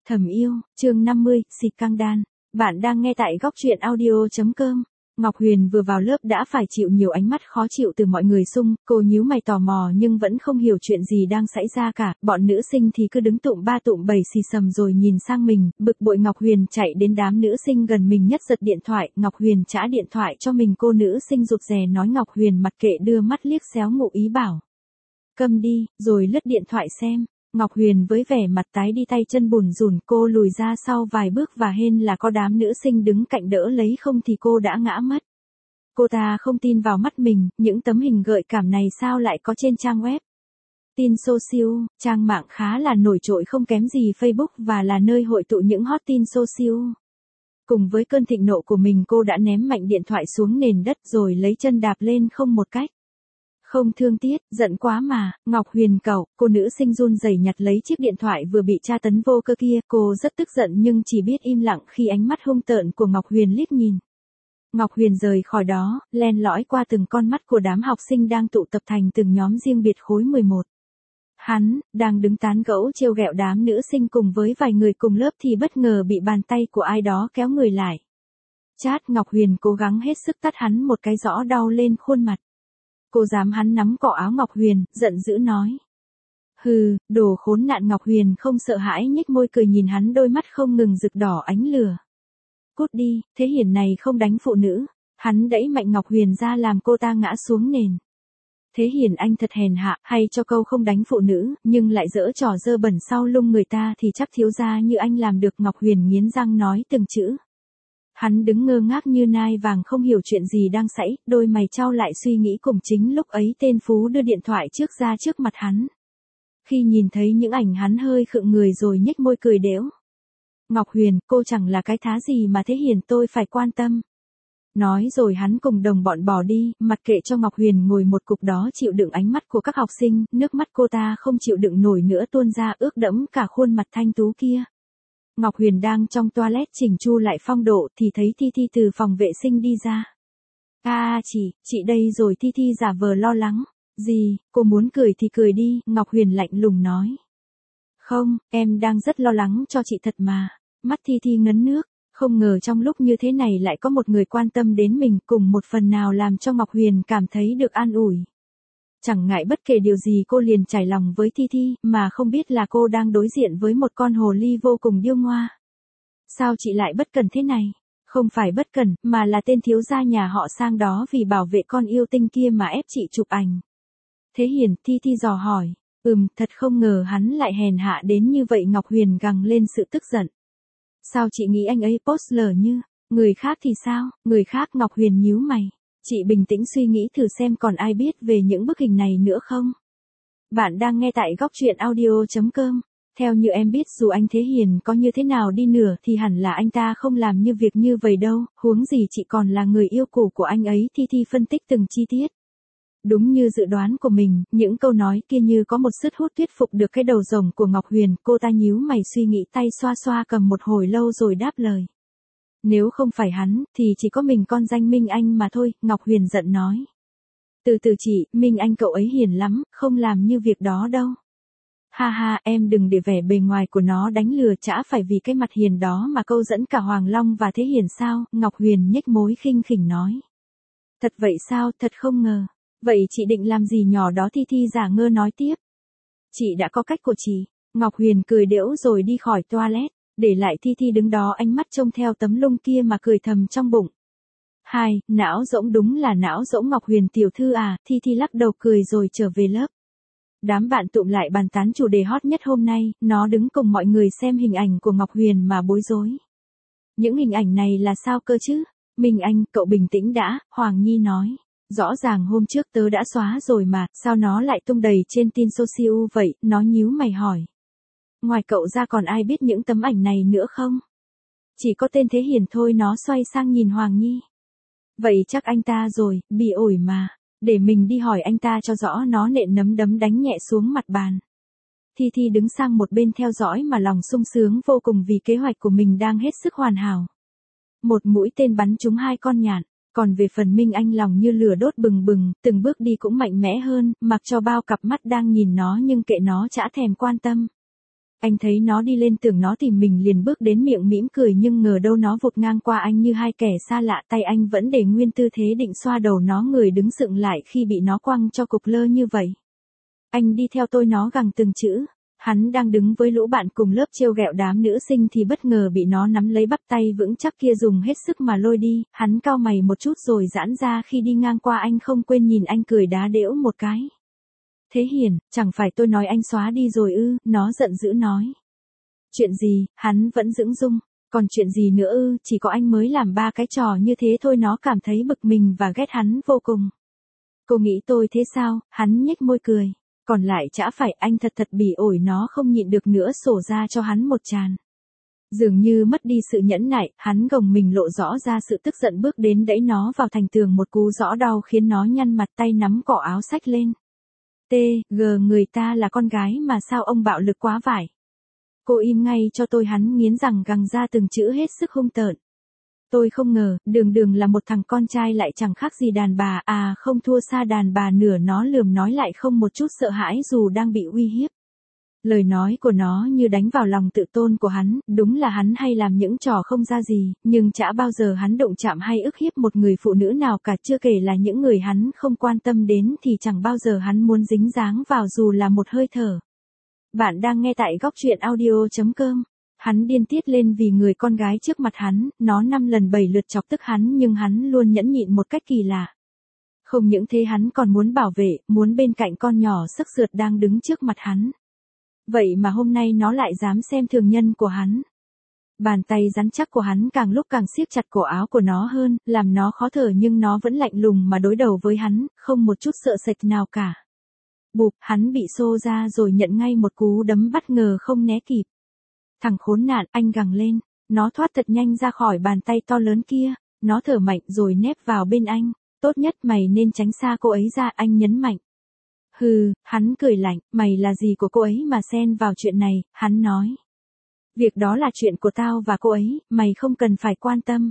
Thầm yêu, chương 50, xịt căng đan. Bạn đang nghe tại góc truyện audio.com. Ngọc Huyền vừa vào lớp đã phải chịu nhiều ánh mắt khó chịu từ mọi người xung, cô nhíu mày tò mò nhưng vẫn không hiểu chuyện gì đang xảy ra cả, bọn nữ sinh thì cứ đứng tụm ba tụm bảy xì xầm rồi nhìn sang mình, bực bội Ngọc Huyền chạy đến đám nữ sinh gần mình nhất giật điện thoại, Ngọc Huyền trả điện thoại cho mình, cô nữ sinh rụt rè nói Ngọc Huyền mặc kệ đưa mắt liếc xéo ngụ ý bảo. Câm đi, rồi lướt điện thoại xem. Ngọc Huyền với vẻ mặt tái đi tay chân bùn rùn, cô lùi ra sau vài bước và hên là có đám nữ sinh đứng cạnh đỡ lấy không thì cô đã ngã mất. Cô ta không tin vào mắt mình, những tấm hình gợi cảm này sao lại có trên trang web. Tin social, trang mạng khá là nổi trội không kém gì Facebook và là nơi hội tụ những hot tin social. Cùng với cơn thịnh nộ của mình, cô đã ném mạnh điện thoại xuống nền đất rồi lấy chân đạp lên không một cách. Không thương tiếc, giận quá mà, Ngọc Huyền cậu, cô nữ sinh run rẩy nhặt lấy chiếc điện thoại vừa bị tra tấn vô cơ kia, cô rất tức giận nhưng chỉ biết im lặng khi ánh mắt hung tợn của Ngọc Huyền liếc nhìn. Ngọc Huyền rời khỏi đó, len lỏi qua từng con mắt của đám học sinh đang tụ tập thành từng nhóm riêng biệt khối 11. Hắn, đang đứng tán gẫu trêu ghẹo đám nữ sinh cùng với vài người cùng lớp thì bất ngờ bị bàn tay của ai đó kéo người lại. Chát, Ngọc Huyền cố gắng hết sức tát hắn một cái rõ đau lên khuôn mặt. Cô dám, hắn nắm cọ áo Ngọc Huyền, giận dữ nói. Hừ, đồ khốn nạn. Ngọc Huyền không sợ hãi nhếch môi cười nhìn hắn, đôi mắt không ngừng rực đỏ ánh lửa. Cút đi, Thế Hiển này không đánh phụ nữ. Hắn đẩy mạnh Ngọc Huyền ra làm cô ta ngã xuống nền. Thế Hiển anh thật hèn hạ, hay cho câu không đánh phụ nữ, nhưng lại giở trò dơ bẩn sau lưng người ta thì chắc thiếu gia như anh làm được. Ngọc Huyền nghiến răng nói từng chữ. Hắn đứng ngơ ngác như nai vàng không hiểu chuyện gì đang xảy, đôi mày chau lại suy nghĩ. Cùng chính lúc ấy tên Phú đưa điện thoại ra trước mặt hắn. Khi nhìn thấy những ảnh hắn hơi khựng người rồi nhếch môi cười đễu. Ngọc Huyền, cô chẳng là cái thá gì mà Thế Hiển tôi phải quan tâm. Nói rồi hắn cùng đồng bọn bỏ đi, mặc kệ cho Ngọc Huyền ngồi một cục đó chịu đựng ánh mắt của các học sinh, nước mắt cô ta không chịu đựng nổi nữa tuôn ra ướt đẫm cả khuôn mặt thanh tú kia. Ngọc Huyền đang trong toilet chỉnh chu lại phong độ thì thấy Thi Thi từ phòng vệ sinh đi ra. Chị đây rồi. Thi Thi giả vờ lo lắng. Gì, cô muốn cười thì cười đi, Ngọc Huyền lạnh lùng nói. Không, em đang rất lo lắng cho chị thật mà. Mắt Thi Thi ngấn nước, không ngờ trong lúc như thế này lại có một người quan tâm đến mình, cùng một phần nào làm cho Ngọc Huyền cảm thấy được an ủi. Chẳng ngại bất kể điều gì cô liền trải lòng với Thi Thi, mà không biết là cô đang đối diện với một con hồ ly vô cùng điêu ngoa. Sao chị lại bất cẩn thế này? Không phải bất cẩn, mà là tên thiếu gia nhà họ Sang đó vì bảo vệ con yêu tinh kia mà ép chị chụp ảnh. Thế Hiển, Thi Thi dò hỏi. Thật không ngờ hắn lại hèn hạ đến như vậy. Ngọc Huyền gằn lên sự tức giận. Sao chị nghĩ anh ấy post lờ như? Người khác thì sao? Người khác? Ngọc Huyền nhíu mày. Chị bình tĩnh suy nghĩ thử xem còn ai biết về những bức hình này nữa không? Bạn đang nghe tại góc truyện audio.com. Theo như em biết, dù anh Thế Hiển có như thế nào đi nữa thì hẳn là anh ta không làm như việc như vậy đâu, huống gì chị còn là người yêu cũ của anh ấy. Thi Thi phân tích từng chi tiết. Đúng như dự đoán của mình, những câu nói kia như có một sức hút thuyết phục được cái đầu rồng của Ngọc Huyền. Cô ta nhíu mày suy nghĩ, tay xoa xoa cầm một hồi lâu rồi đáp lời. Nếu không phải hắn, thì chỉ có mình con danh Minh Anh mà thôi. Ngọc Huyền giận nói. Từ từ chị, Minh Anh cậu ấy hiền lắm, không làm như việc đó đâu. Ha ha, em đừng để vẻ bề ngoài của nó đánh lừa, chả phải vì cái mặt hiền đó mà câu dẫn cả Hoàng Long và Thế Hiển sao? Ngọc Huyền nhếch môi khinh khỉnh nói. Thật vậy sao? Thật không ngờ. Vậy chị định làm gì nhỏ đó? Thi Thi giả ngơ nói tiếp. Chị đã có cách của chị. Ngọc Huyền cười đễu rồi đi khỏi toilet, để lại Thi Thi đứng đó ánh mắt trông theo tấm lưng kia mà cười thầm trong bụng. Não rỗng, đúng là não rỗng. Ngọc Huyền tiểu thư à? Thi Thi lắc đầu cười rồi trở về lớp. Đám bạn tụm lại bàn tán chủ đề hot nhất hôm nay, nó đứng cùng mọi người xem hình ảnh của Ngọc Huyền mà bối rối. Những hình ảnh này là sao cơ chứ? Minh Anh, cậu bình tĩnh đã, Hoàng Nhi nói. Rõ ràng hôm trước tớ đã xóa rồi mà, sao nó lại tung đầy trên tin social vậy? Nó nhíu mày hỏi. Ngoài cậu ra còn ai biết những tấm ảnh này nữa không? Chỉ có tên Thế Hiển thôi. Nó xoay sang nhìn Hoàng Nhi. Vậy chắc anh ta rồi, bị ổi mà. Để mình đi hỏi anh ta cho rõ. Nó nện nắm đấm đánh nhẹ xuống mặt bàn. Thi Thi đứng sang một bên theo dõi mà lòng sung sướng vô cùng vì kế hoạch của mình đang hết sức hoàn hảo. Một mũi tên bắn trúng hai con nhạn. Còn về phần Minh Anh lòng như lửa đốt bừng bừng, từng bước đi cũng mạnh mẽ hơn, mặc cho bao cặp mắt đang nhìn nó nhưng kệ nó chả thèm quan tâm. Anh thấy nó đi lên tưởng nó tìm mình liền bước đến miệng mỉm cười nhưng ngờ đâu nó vụt ngang qua anh như hai kẻ xa lạ, tay anh vẫn để nguyên tư thế định xoa đầu nó, người đứng dựng lại khi bị nó quăng cho cục lơ như vậy. Anh đi theo tôi, nó gằn từng chữ. Hắn đang đứng với lũ bạn cùng lớp trêu ghẹo đám nữ sinh thì bất ngờ bị nó nắm lấy bắp tay vững chắc kia dùng hết sức mà lôi đi, hắn cau mày một chút rồi giãn ra khi đi ngang qua anh, không quên nhìn anh cười đá đễu một cái. Thế Hiền, chẳng phải tôi nói anh xóa đi rồi ư, nó giận dữ nói. Chuyện gì, hắn vẫn dửng dưng, còn chuyện gì nữa ư, chỉ có anh mới làm 3 cái trò như thế thôi. Nó cảm thấy bực mình và ghét hắn vô cùng. Cô nghĩ tôi thế sao, hắn nhếch môi cười. Còn lại chả phải, anh thật bỉ ổi. Nó không nhịn được nữa sổ ra cho hắn một tràn. Dường như mất đi sự nhẫn nại, hắn gồng mình lộ rõ ra sự tức giận, bước đến đẩy nó vào thành tường một cú rõ đau khiến nó nhăn mặt, tay nắm cỏ áo xách lên. Người ta là con gái mà sao ông bạo lực quá vải. Cô im ngay cho tôi, hắn nghiến răng gằn ra từng chữ hết sức hung tợn. Tôi không ngờ, đường là một thằng con trai lại chẳng khác gì đàn bà, không thua xa đàn bà nửa. Nó lườm nói lại không một chút sợ hãi dù đang bị uy hiếp. Lời nói của nó như đánh vào lòng tự tôn của hắn, đúng là hắn hay làm những trò không ra gì, nhưng chả bao giờ hắn động chạm hay ức hiếp một người phụ nữ nào cả, chưa kể là những người hắn không quan tâm đến thì chẳng bao giờ hắn muốn dính dáng vào dù là một hơi thở. Bạn đang nghe tại góc truyện audio.com. Hắn điên tiết lên vì người con gái trước mặt hắn, nó 5 lần 7 lượt chọc tức hắn nhưng hắn luôn nhẫn nhịn một cách kỳ lạ. Không những thế hắn còn muốn bảo vệ, muốn bên cạnh con nhỏ sức sượt đang đứng trước mặt hắn. Vậy mà hôm nay nó lại dám xem thường nhân của hắn. Bàn tay rắn chắc của hắn càng lúc càng siết chặt cổ áo của nó hơn, làm nó khó thở nhưng nó vẫn lạnh lùng mà đối đầu với hắn, không một chút sợ sệt nào cả. Bụp, hắn bị xô ra rồi nhận ngay một cú đấm bất ngờ không né kịp. Thằng khốn nạn, anh gằn lên, nó thoát thật nhanh ra khỏi bàn tay to lớn kia, nó thở mạnh rồi nép vào bên anh, tốt nhất mày nên tránh xa cô ấy ra, anh nhấn mạnh. Hừ, hắn cười lạnh, mày là gì của cô ấy mà xen vào chuyện này, hắn nói. Việc đó là chuyện của tao và cô ấy, mày không cần phải quan tâm.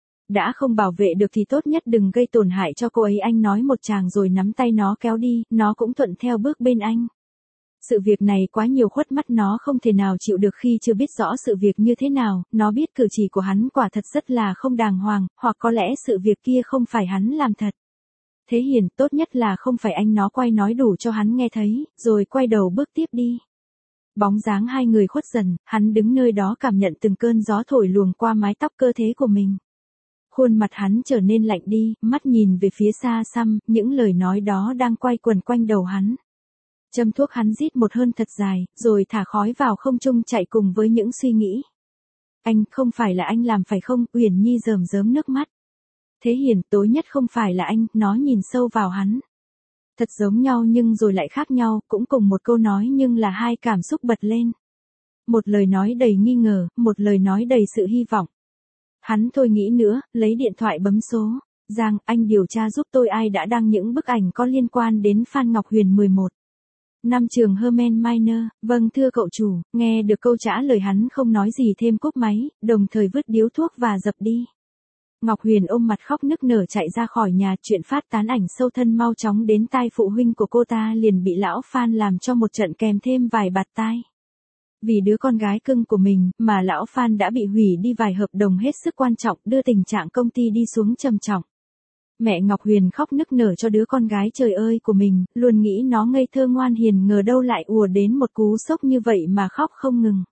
Đã không bảo vệ được thì tốt nhất đừng gây tổn hại cho cô ấy, anh nói một tràng rồi nắm tay nó kéo đi, nó cũng thuận theo bước bên anh. Sự việc này quá nhiều khuất mắt, nó không thể nào chịu được khi chưa biết rõ sự việc như thế nào, nó biết cử chỉ của hắn quả thật rất là không đàng hoàng, hoặc có lẽ sự việc kia không phải hắn làm thật. Thế Hiền, tốt nhất là không phải anh, nó quay nói đủ cho hắn nghe thấy, rồi quay đầu bước tiếp đi. Bóng dáng hai người khuất dần, hắn đứng nơi đó cảm nhận từng cơn gió thổi luồng qua mái tóc cơ thế của mình. Khuôn mặt hắn trở nên lạnh đi, mắt nhìn về phía xa xăm, những lời nói đó đang quay quần quanh đầu hắn. Châm thuốc, hắn rít một hơi thật dài, rồi thả khói vào không trung chạy cùng với những suy nghĩ. Anh, không phải là anh làm phải không? Uyển Nhi rơm rớm nước mắt. Thế Hiền, tối nhất không phải là anh, nó nhìn sâu vào hắn. Thật giống nhau nhưng rồi lại khác nhau, cũng cùng một câu nói nhưng là hai cảm xúc bật lên. Một lời nói đầy nghi ngờ, một lời nói đầy sự hy vọng. Hắn thôi nghĩ nữa, lấy điện thoại bấm số. Giang, anh điều tra giúp tôi ai đã đăng những bức ảnh có liên quan đến Phan Ngọc Huyền 11. Năm trường Herman Miner, vâng thưa cậu chủ, nghe được câu trả lời hắn không nói gì thêm, cúp máy, đồng thời vứt điếu thuốc và dập đi. Ngọc Huyền ôm mặt khóc nức nở chạy ra khỏi nhà, chuyện phát tán ảnh sâu thân mau chóng đến tai phụ huynh của cô ta liền bị lão Phan làm cho một trận kèm thêm vài bạt tai. Vì đứa con gái cưng của mình mà lão Phan đã bị hủy đi vài hợp đồng hết sức quan trọng, đưa tình trạng công ty đi xuống trầm trọng. Mẹ Ngọc Huyền khóc nức nở cho đứa con gái trời ơi của mình, luôn nghĩ nó ngây thơ ngoan hiền, ngờ đâu lại ùa đến một cú sốc như vậy mà khóc không ngừng.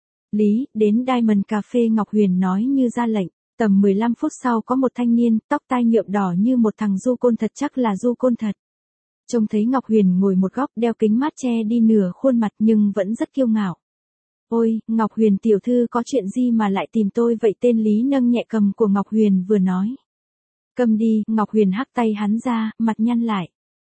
Lý, đến Diamond Cafe, Ngọc Huyền nói như ra lệnh. Tầm 15 phút sau có một thanh niên, tóc tai nhuộm đỏ như một thằng du côn thật, chắc là du côn thật. Trông thấy Ngọc Huyền ngồi một góc, đeo kính mát che đi nửa khuôn mặt nhưng vẫn rất kiêu ngạo. Ôi, Ngọc Huyền tiểu thư có chuyện gì mà lại tìm tôi vậy? Tên Lý nâng nhẹ cầm của Ngọc Huyền vừa nói. Cầm đi, Ngọc Huyền hắc tay hắn ra, mặt nhăn lại.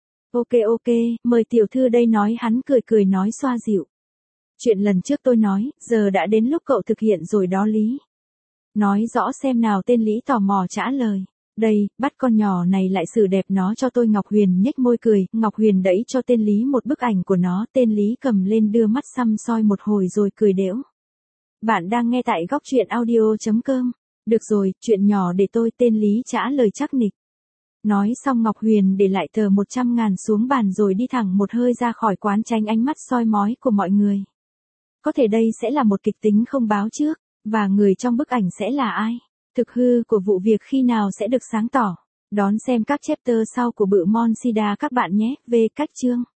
Ok, mời tiểu thư đây, nói hắn cười nói xoa dịu. Chuyện lần trước tôi nói, giờ đã đến lúc cậu thực hiện rồi đó Lý. Nói rõ xem nào, tên Lý tò mò trả lời. Đây, bắt con nhỏ này lại xử đẹp nó cho tôi. Ngọc Huyền nhếch môi cười, Ngọc Huyền đẩy cho tên Lý một bức ảnh của nó, tên Lý cầm lên đưa mắt săm soi một hồi rồi cười đễu. Bạn đang nghe tại góc truyện audio.com. Được rồi, chuyện nhỏ để tôi, tên Lý trả lời chắc nịch. Nói xong Ngọc Huyền để lại tờ 100.000 xuống bàn rồi đi thẳng một hơi ra khỏi quán, tránh ánh mắt soi mói của mọi người. Có thể đây sẽ là một kịch tính không báo trước, và người trong bức ảnh sẽ là ai? Thực hư của vụ việc khi nào sẽ được sáng tỏ? Đón xem các chapter sau của Bự Mon Sida các bạn nhé. Về cách chương